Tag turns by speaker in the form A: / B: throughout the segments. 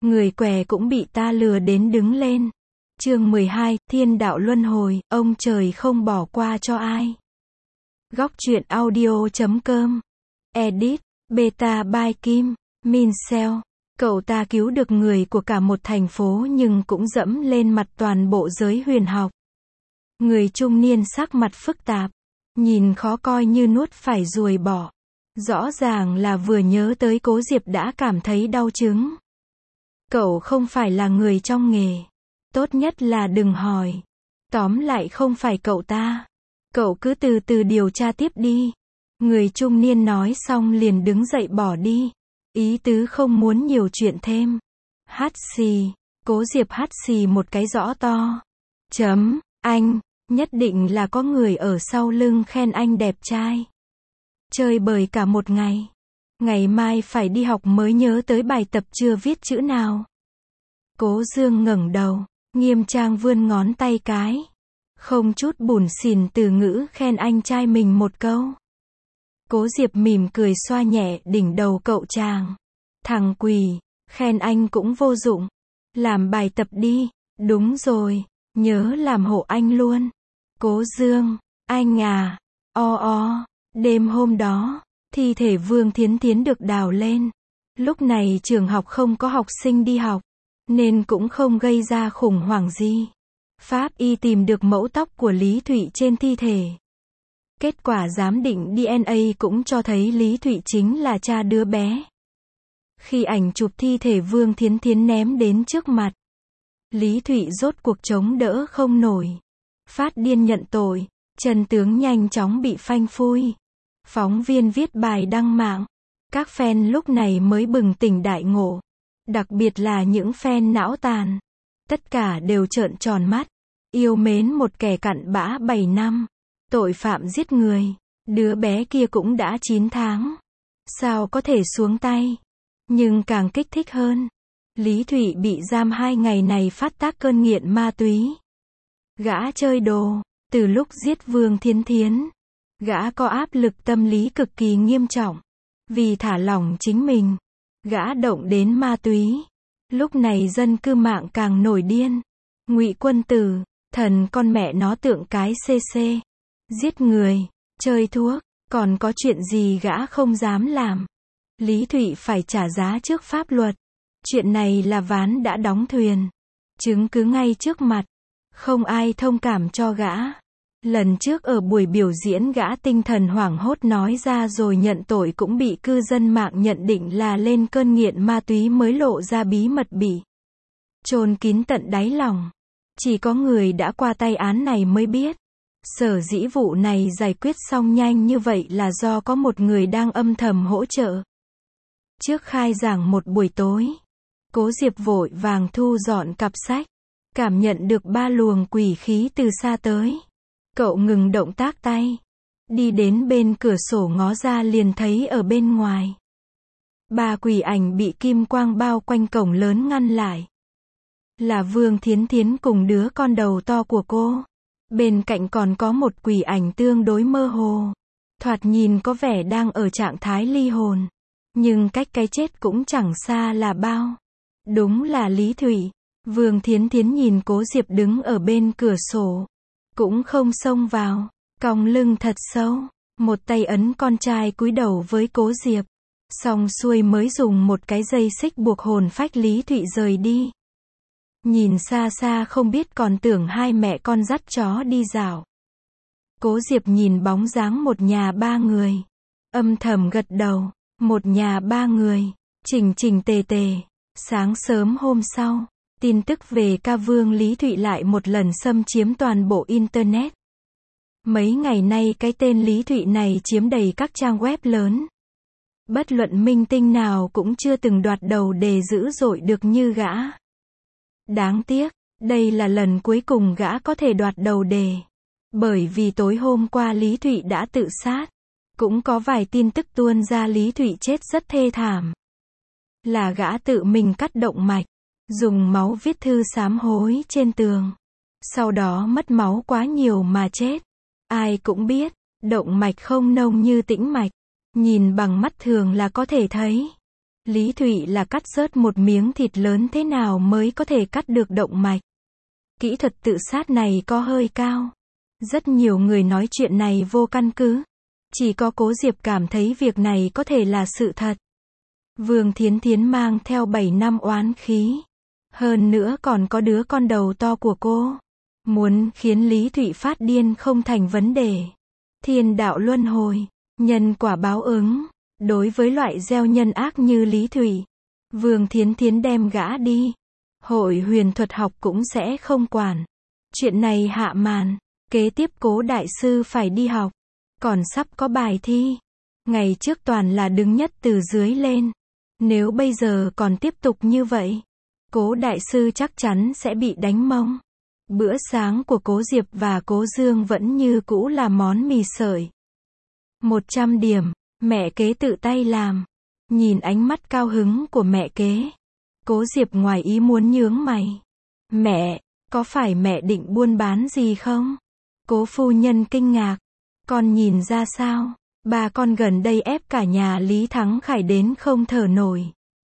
A: người què cũng bị ta lừa đến đứng lên. Chương 12, Thiên đạo luân hồi, ông trời không bỏ qua cho ai. Góc truyện audio.com. Edit, Beta by Kim, Minsell. Cậu ta cứu được người của cả một thành phố nhưng cũng dẫm lên mặt toàn bộ giới huyền học. Người trung niên sắc mặt phức tạp, nhìn khó coi như nuốt phải ruồi bọ. Rõ ràng là vừa nhớ tới Cố Diệp đã cảm thấy đau chứng. Cậu không phải là người trong nghề. Tốt nhất là đừng hỏi. Tóm lại không phải cậu ta. Cậu cứ từ từ điều tra tiếp đi. Người trung niên nói xong liền đứng dậy bỏ đi. Ý tứ không muốn nhiều chuyện thêm. Hắt xì. Cố Diệp hắt xì một cái rõ to. Anh, nhất định là có người ở sau lưng khen anh đẹp trai. Chơi bời cả một ngày. Ngày mai phải đi học mới nhớ tới bài tập chưa viết chữ nào. Cố Dương ngẩng đầu, nghiêm trang vươn ngón tay cái. Không chút bủn xỉn từ ngữ khen anh trai mình một câu. Cố Diệp mỉm cười xoa nhẹ đỉnh đầu cậu chàng. Thằng quỷ, khen anh cũng vô dụng. Làm bài tập đi. Đúng rồi, nhớ làm hộ anh luôn. Cố Dương, anh à, đêm hôm đó, thi thể Vương Thiến Thiến được đào lên. Lúc này trường học không có học sinh đi học, nên cũng không gây ra khủng hoảng gì. Pháp y tìm được mẫu tóc của Lý Thụy trên thi thể. Kết quả giám định DNA cũng cho thấy Lý Thụy chính là cha đứa bé. Khi ảnh chụp thi thể Vương Thiến Thiến ném đến trước mặt, Lý Thụy rốt cuộc chống đỡ không nổi. Phát điên nhận tội, chân tướng nhanh chóng bị phanh phui. Phóng viên viết bài đăng mạng. Các fan lúc này mới bừng tỉnh đại ngộ. Đặc biệt là những fan não tàn. Tất cả đều trợn tròn mắt. Yêu mến một kẻ cặn bã 7 năm. Tội phạm giết người. Đứa bé kia cũng đã 9 tháng. Sao có thể xuống tay? Nhưng càng kích thích hơn, Lý Thụy bị giam 2 ngày này phát tác cơn nghiện ma túy. Gã chơi đồ. Từ lúc giết Vương Thiến Thiến, gã có áp lực tâm lý cực kỳ nghiêm trọng. Vì thả lỏng chính mình, gã động đến ma túy. Lúc này dân cư mạng càng nổi điên. Ngụy Quân Tử, thần con mẹ nó tượng cái CC. Giết người, chơi thuốc, còn có chuyện gì gã không dám làm. Lý Thụy phải trả giá trước pháp luật. Chuyện này là ván đã đóng thuyền. Chứng cứ ngay trước mặt. Không ai thông cảm cho gã. Lần trước ở buổi biểu diễn gã tinh thần hoảng hốt nói ra rồi nhận tội cũng bị cư dân mạng nhận định là lên cơn nghiện ma túy mới lộ ra bí mật bị chôn kín tận đáy lòng. Chỉ có người đã qua tay án này mới biết. Sở dĩ vụ này giải quyết xong nhanh như vậy là do có một người đang âm thầm hỗ trợ. Trước khai giảng một buổi tối, Cố Diệp vội vàng thu dọn cặp sách. Cảm nhận được 3 luồng quỷ khí từ xa tới. Cậu ngừng động tác tay. Đi đến bên cửa sổ ngó ra liền thấy ở bên ngoài. 3 quỷ ảnh bị kim quang bao quanh cổng lớn ngăn lại. Là Vương Thiến Thiến cùng đứa con đầu to của cô. Bên cạnh còn có một quỷ ảnh tương đối mơ hồ. Thoạt nhìn có vẻ đang ở trạng thái ly hồn. Nhưng cách cái chết cũng chẳng xa là bao. Đúng là Lý Thụy. Vương Thiến Thiến nhìn Cố Diệp đứng ở bên cửa sổ. Cũng không xông vào. Cong lưng thật sâu. Một tay ấn con trai cúi đầu với Cố Diệp. Xong xuôi mới dùng một cái dây xích buộc hồn phách Lý Thụy rời đi. Nhìn xa xa không biết còn tưởng hai mẹ con dắt chó đi dạo. Cố Diệp nhìn bóng dáng một nhà 3 người. Âm thầm gật đầu. Một nhà 3 người. Chỉnh chỉnh tề tề. Sáng sớm hôm sau, tin tức về ca vương Lý Thụy lại một lần xâm chiếm toàn bộ Internet. Mấy ngày nay cái tên Lý Thụy này chiếm đầy các trang web lớn. Bất luận minh tinh nào cũng chưa từng đoạt đầu đề dữ dội được như gã. Đáng tiếc, đây là lần cuối cùng gã có thể đoạt đầu đề. Bởi vì tối hôm qua Lý Thụy đã tự sát. Cũng có vài tin tức tuôn ra Lý Thụy chết rất thê thảm. Là gã tự mình cắt động mạch. Dùng máu viết thư sám hối trên tường. Sau đó mất máu quá nhiều mà chết. Ai cũng biết, động mạch không nông như tĩnh mạch. Nhìn bằng mắt thường là có thể thấy. Lý Thụy là cắt rớt một miếng thịt lớn thế nào mới có thể cắt được động mạch. Kỹ thuật tự sát này có hơi cao. Rất nhiều người nói chuyện này vô căn cứ. Chỉ có Cố Diệp cảm thấy việc này có thể là sự thật. Vương Thiến Thiến mang theo 7 năm oán khí. Hơn nữa còn có đứa con đầu to của cô. Muốn khiến Lý Thụy phát điên không thành vấn đề. Thiên đạo luân hồi, nhân quả báo ứng. Đối với loại gieo nhân ác như Lý Thụy, Vương Thiến Thiến đem gã đi. Hội huyền thuật học cũng sẽ không quản. Chuyện này hạ màn. Kế tiếp Cố đại sư phải đi học. Còn sắp có bài thi. Ngày trước toàn là đứng nhất từ dưới lên. Nếu bây giờ còn tiếp tục như vậy, Cố đại sư chắc chắn sẽ bị đánh mông. Bữa sáng của Cố Diệp và Cố Dương vẫn như cũ là món mì sợi. 100 điểm, mẹ kế tự tay làm. Nhìn ánh mắt cao hứng của mẹ kế, Cố Diệp ngoài ý muốn nhướng mày. Mẹ, có phải mẹ định buôn bán gì không? Cố phu nhân kinh ngạc. Con nhìn ra sao? Bà con gần đây ép cả nhà Lý Thắng Khải đến không thở nổi.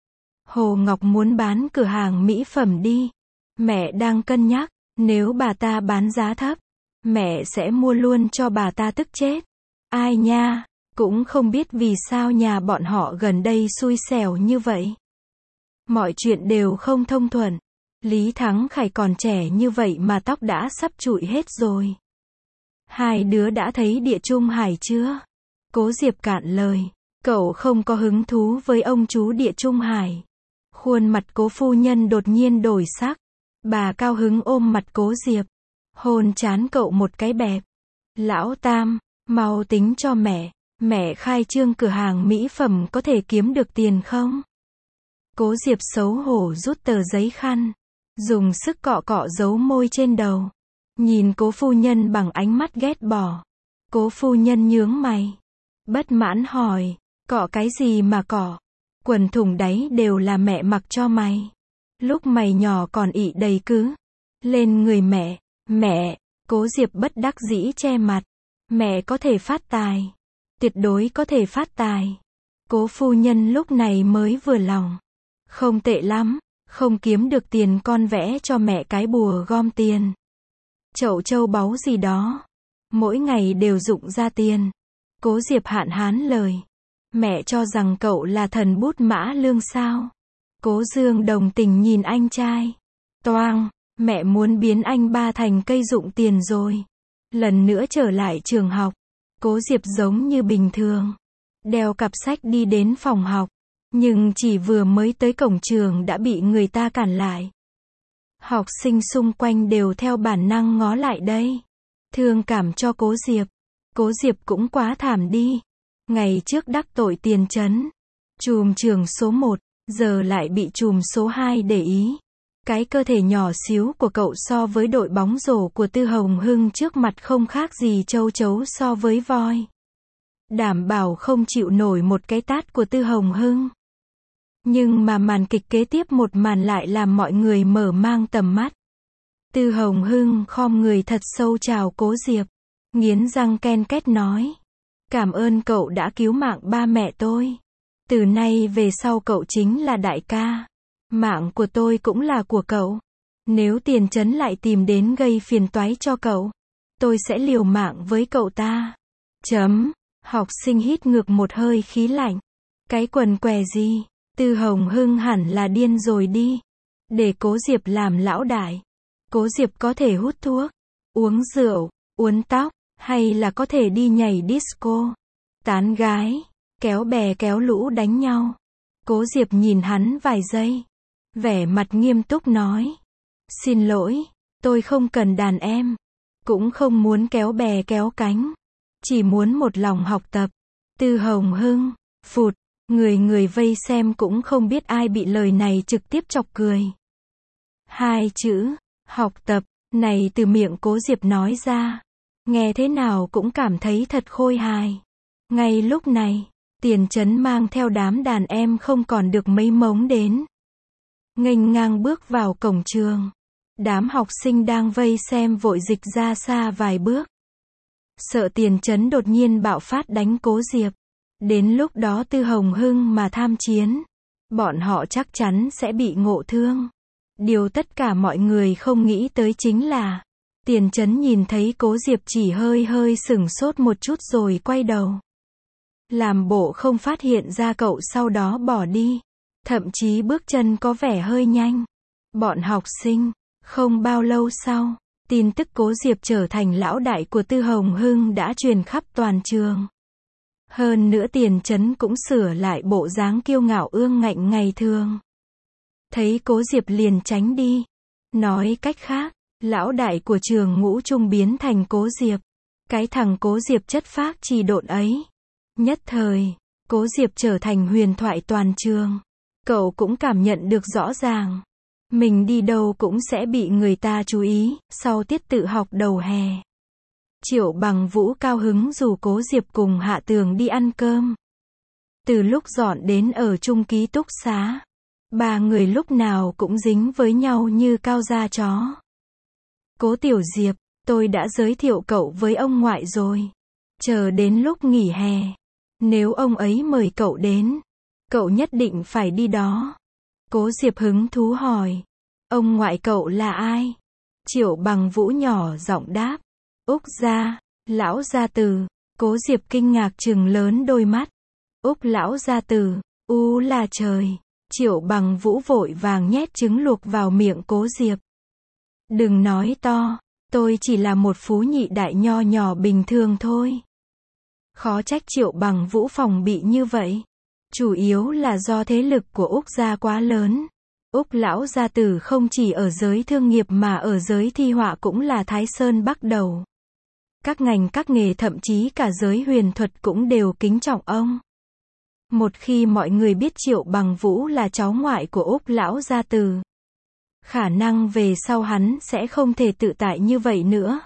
A: Hồ Ngọc muốn bán cửa hàng mỹ phẩm đi. Mẹ đang cân nhắc, nếu bà ta bán giá thấp, mẹ sẽ mua luôn cho bà ta tức chết. Ai nha, cũng không biết vì sao nhà bọn họ gần đây xui xẻo như vậy. Mọi chuyện đều không thông thuận. Lý Thắng Khải còn trẻ như vậy mà tóc đã sắp trụi hết rồi. Hai đứa đã thấy Địa Trung Hải chưa? Cố Diệp cạn lời. Cậu không có hứng thú với ông chú Địa Trung Hải. Khuôn mặt Cố phu nhân đột nhiên đổi sắc. Bà cao hứng ôm mặt Cố Diệp. Hôn trán cậu một cái bẹp. Lão Tam, mau tính cho mẹ. Mẹ khai trương cửa hàng mỹ phẩm có thể kiếm được tiền không? Cố Diệp xấu hổ rút tờ giấy khăn. Dùng sức cọ cọ dấu môi trên đầu. Nhìn Cố phu nhân bằng ánh mắt ghét bỏ. Cố phu nhân nhướng mày. Bất mãn hỏi. Cọ cái gì mà cọ? Quần thùng đáy đều là mẹ mặc cho mày. Lúc mày nhỏ còn ị đầy cứ. Lên người mẹ. Mẹ. Cố Diệp bất đắc dĩ che mặt. Mẹ có thể phát tài. Tuyệt đối có thể phát tài. Cố phu nhân lúc này mới vừa lòng. Không tệ lắm. Không kiếm được tiền con vẽ cho mẹ cái bùa gom tiền. Chậu châu báu gì đó. Mỗi ngày đều dụng ra tiền. Cố Diệp hạn hán lời. Mẹ cho rằng cậu là thần bút mã lương sao? Cố Dương đồng tình nhìn anh trai. Toang, mẹ muốn biến anh ba thành cây dụng tiền rồi. Lần nữa trở lại trường học. Cố Diệp giống như bình thường. Đeo cặp sách đi đến phòng học. Nhưng chỉ vừa mới tới cổng trường đã bị người ta cản lại. Học sinh xung quanh đều theo bản năng ngó lại đây. Thương cảm cho Cố Diệp. Cố Diệp cũng quá thảm đi. Ngày trước đắc tội Tiền Trấn. Trùm trường số 1, giờ lại bị trùm số 2 để ý. Cái cơ thể nhỏ xíu của cậu so với đội bóng rổ của Tư Hồng Hưng trước mặt không khác gì châu chấu so với voi. Đảm bảo không chịu nổi một cái tát của Tư Hồng Hưng. Nhưng mà màn kịch kế tiếp một màn lại làm mọi người mở mang tầm mắt. Tư Hồng Hưng khom người thật sâu chào Cố Diệp. Nghiến răng ken két nói. Cảm ơn cậu đã cứu mạng ba mẹ tôi. Từ nay về sau cậu chính là đại ca. Mạng của tôi cũng là của cậu. Nếu Tiền Trấn lại tìm đến gây phiền toái cho cậu, tôi sẽ liều mạng với cậu ta. Học sinh hít ngược một hơi khí lạnh. Cái quần què gì? Tư Hồng Hưng hẳn là điên rồi đi. Để Cố Diệp làm lão đại. Cố Diệp có thể hút thuốc, uống rượu, uốn tóc, hay là có thể đi nhảy disco, tán gái, kéo bè kéo lũ đánh nhau. Cố Diệp nhìn hắn vài giây. Vẻ mặt nghiêm túc nói. Xin lỗi, tôi không cần đàn em. Cũng không muốn kéo bè kéo cánh. Chỉ muốn một lòng học tập. Tư Hồng Hưng, phụt. Người vây xem cũng không biết ai bị lời này trực tiếp chọc cười. Hai chữ, học tập, này từ miệng Cố Diệp nói ra. Nghe thế nào cũng cảm thấy thật khôi hài. Ngay lúc này, Tiền Trấn mang theo đám đàn em không còn được mấy mống đến. Nghênh ngang bước vào cổng trường. Đám học sinh đang vây xem vội dịch ra xa vài bước. Sợ Tiền Trấn đột nhiên bạo phát đánh Cố Diệp. Đến lúc đó Tư Hồng Hưng mà tham chiến. Bọn họ chắc chắn sẽ bị ngộ thương. Điều tất cả mọi người không nghĩ tới chính là, Tiền Chấn nhìn thấy Cố Diệp chỉ hơi hơi sửng sốt một chút rồi quay đầu. Làm bộ không phát hiện ra cậu, sau đó bỏ đi. Thậm chí bước chân có vẻ hơi nhanh. Bọn học sinh, không bao lâu sau, tin tức Cố Diệp trở thành lão đại của Tư Hồng Hưng đã truyền khắp toàn trường. Hơn nữa Tiền Chấn cũng sửa lại bộ dáng kiêu ngạo ương ngạnh ngày thường. Thấy Cố Diệp liền tránh đi. Nói cách khác, lão đại của trường ngũ trung biến thành Cố Diệp. Cái thằng Cố Diệp chất phác trì độn ấy. Nhất thời, Cố Diệp trở thành huyền thoại toàn trường. Cậu cũng cảm nhận được rõ ràng. Mình đi đâu cũng sẽ bị người ta chú ý, sau tiết tự học đầu hè. Triệu Bằng Vũ cao hứng rủ Cố Diệp cùng Hạ Tường đi ăn cơm. Từ lúc dọn đến ở chung ký túc xá, ba người lúc nào cũng dính với nhau như cao da chó. Cố Tiểu Diệp, tôi đã giới thiệu cậu với ông ngoại rồi. Chờ đến lúc nghỉ hè, nếu ông ấy mời cậu đến, cậu nhất định phải đi đó. Cố Diệp hứng thú hỏi, ông ngoại cậu là ai? Triệu Bằng Vũ nhỏ giọng đáp, Úc gia, lão gia tử. Cố Diệp kinh ngạc trừng lớn đôi mắt. Úc lão gia tử, là trời. Triệu Bằng Vũ vội vàng nhét trứng luộc vào miệng Cố Diệp. Đừng nói to, tôi chỉ là một phú nhị đại nho nhỏ bình thường thôi. Khó trách Triệu Bằng Vũ phòng bị như vậy. Chủ yếu là do thế lực của Úc gia quá lớn. Úc lão gia tử không chỉ ở giới thương nghiệp mà ở giới thi họa cũng là Thái Sơn Bắc Đầu. Các ngành các nghề thậm chí cả giới huyền thuật cũng đều kính trọng ông. Một khi mọi người biết Triệu Bằng Vũ là cháu ngoại của Úc lão gia tử, khả năng về sau hắn sẽ không thể tự tại như vậy nữa.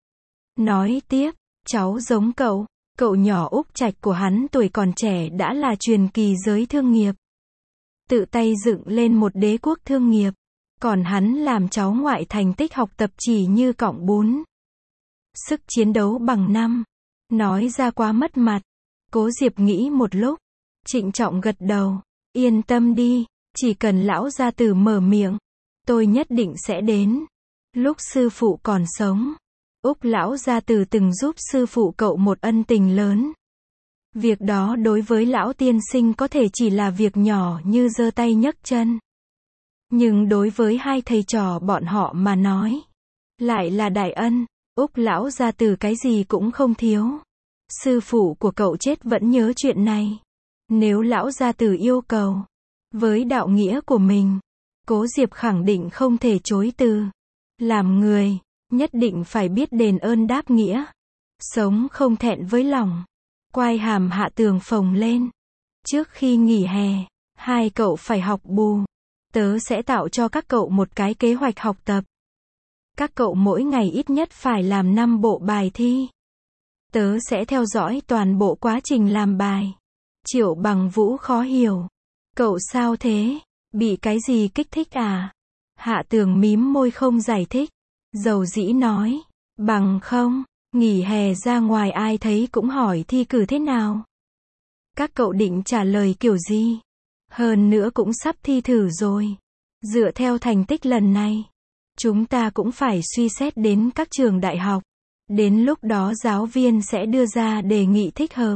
A: Nói tiếp, cháu giống cậu, cậu nhỏ Úc Trạch của hắn tuổi còn trẻ đã là truyền kỳ giới thương nghiệp. Tự tay dựng lên một đế quốc thương nghiệp. Còn hắn làm cháu ngoại thành tích học tập chỉ như cọng bún. Sức chiến đấu bằng năm. Nói ra quá mất mặt. Cố Diệp nghĩ một lúc, trịnh trọng gật đầu. Yên tâm đi, chỉ cần lão gia tử mở miệng, tôi nhất định sẽ đến. Lúc sư phụ còn sống, Úc lão gia tử từng giúp sư phụ cậu một ân tình lớn. Việc đó đối với lão tiên sinh có thể chỉ là việc nhỏ như giơ tay nhấc chân. Nhưng đối với hai thầy trò bọn họ mà nói, lại là đại ân. Úc lão gia tử cái gì cũng không thiếu. Sư phụ của cậu chết vẫn nhớ chuyện này. Nếu lão gia tử yêu cầu, với đạo nghĩa của mình, Cố Diệp khẳng định không thể chối từ. Làm người, nhất định phải biết đền ơn đáp nghĩa. Sống không thẹn với lòng. Quai hàm Hạ Tường phồng lên. Trước khi nghỉ hè, hai cậu phải học bù. Tớ sẽ tạo cho các cậu một cái kế hoạch học tập. Các cậu mỗi ngày ít nhất phải làm 5 bộ bài thi. Tớ sẽ theo dõi toàn bộ quá trình làm bài. Triệu Bằng Vũ khó hiểu. Cậu sao thế? Bị cái gì kích thích à? Hạ Tường mím môi không giải thích. Dầu dĩ nói. Bằng không, nghỉ hè ra ngoài ai thấy cũng hỏi thi cử thế nào. Các cậu định trả lời kiểu gì? Hơn nữa cũng sắp thi thử rồi. Dựa theo thành tích lần này, chúng ta cũng phải suy xét đến các trường đại học. Đến lúc đó giáo viên sẽ đưa ra đề nghị thích hợp.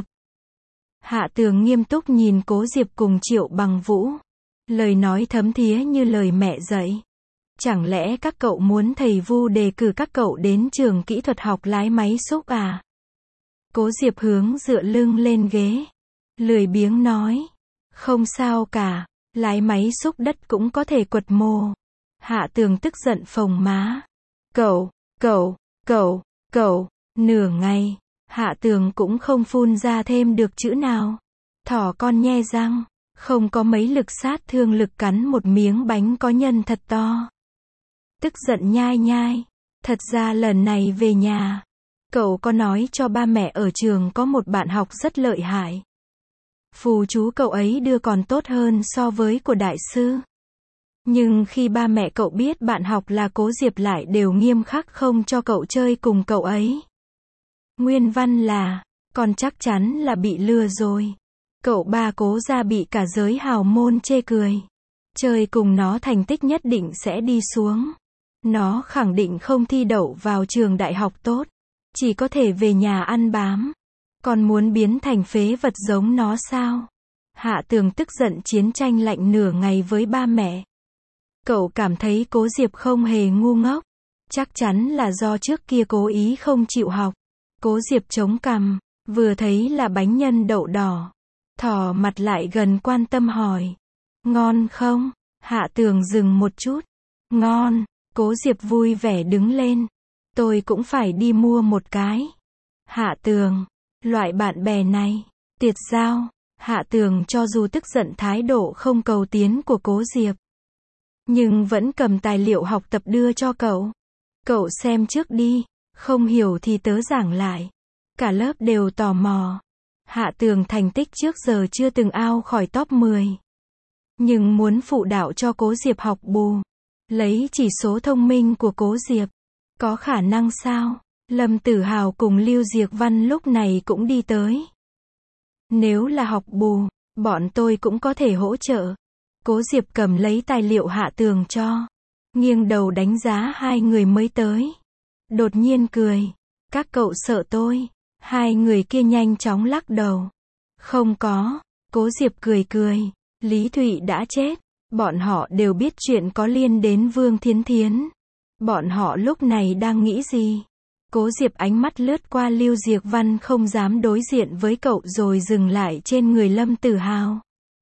A: Hạ Tường nghiêm túc nhìn Cố Diệp cùng Triệu Bằng Vũ. Lời nói thấm thía như lời mẹ dạy. Chẳng lẽ các cậu muốn thầy Vu đề cử các cậu đến trường kỹ thuật học lái máy xúc à? Cố Diệp hướng dựa lưng lên ghế. Lười biếng nói. Không sao cả, lái máy xúc đất cũng có thể quật mồ. Hạ Tường tức giận phồng má. Cậu, nửa ngày, Hạ Tường cũng không phun ra thêm được chữ nào. Thỏ con nhe răng, không có mấy lực sát thương lực cắn một miếng bánh có nhân thật to. Tức giận nhai nhai. Thật ra lần này về nhà, cậu có nói cho ba mẹ ở trường có một bạn học rất lợi hại. Phù chú cậu ấy đưa còn tốt hơn so với của đại sư. Nhưng khi ba mẹ cậu biết bạn học là Cố Diệp lại đều nghiêm khắc không cho cậu chơi cùng cậu ấy. Nguyên văn là, con chắc chắn là bị lừa rồi. Cậu ba Cố Gia bị cả giới hào môn chê cười. Chơi cùng nó thành tích nhất định sẽ đi xuống. Nó khẳng định không thi đậu vào trường đại học tốt. Chỉ có thể về nhà ăn bám. Còn muốn biến thành phế vật giống nó sao? Hạ Tường tức giận chiến tranh lạnh nửa ngày với ba mẹ. Cậu cảm thấy Cố Diệp không hề ngu ngốc. Chắc chắn là do trước kia cố ý không chịu học. Cố Diệp chống cằm, vừa thấy là bánh nhân đậu đỏ. Thò mặt lại gần quan tâm hỏi. Ngon không? Hạ Tường dừng một chút. Ngon. Cố Diệp vui vẻ đứng lên. Tôi cũng phải đi mua một cái. Hạ Tường. Loại bạn bè này. Tiệt giao. Hạ Tường cho dù tức giận thái độ không cầu tiến của Cố Diệp. Nhưng vẫn cầm tài liệu học tập đưa cho cậu. Cậu xem trước đi. Không hiểu thì tớ giảng lại. Cả lớp đều tò mò. Hạ Tường thành tích trước giờ chưa từng out khỏi top 10. Nhưng muốn phụ đạo cho Cố Diệp học bù. Lấy chỉ số thông minh của Cố Diệp. Có khả năng sao? Lâm Tử Hào cùng Lưu Diệc Văn lúc này cũng đi tới. Nếu là học bù, bọn tôi cũng có thể hỗ trợ. Cố Diệp cầm lấy tài liệu Hạ Tường cho. Nghiêng đầu đánh giá hai người mới tới. Đột nhiên cười. Các cậu sợ tôi. Hai người kia nhanh chóng lắc đầu. Không có. Cố Diệp cười cười. Lý Thụy đã chết. Bọn họ đều biết chuyện có liên đến Vương Thiến Thiến. Bọn họ lúc này đang nghĩ gì? Cố Diệp ánh mắt lướt qua Lưu Diệc Văn không dám đối diện với cậu rồi dừng lại trên người Lâm Tử Hào.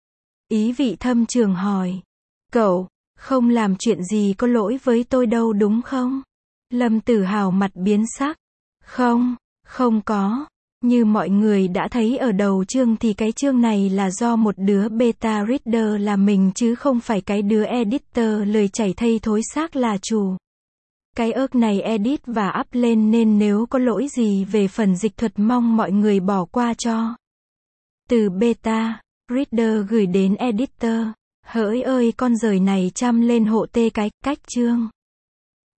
A: Ý vị thâm trường hỏi. Cậu, không làm chuyện gì có lỗi với tôi đâu đúng không? Lâm Tử Hào mặt biến sắc. Không, không có. Như mọi người đã thấy ở đầu chương thì cái chương này là do một đứa beta reader là mình chứ không phải cái đứa editor lười chảy thây thối xác là chủ. Cái ớc này edit và up lên nên nếu có lỗi gì về phần dịch thuật mong mọi người bỏ qua cho. Từ beta reader gửi đến editor. Hỡi ơi con giời này chăm lên hộ tê cái cách chương.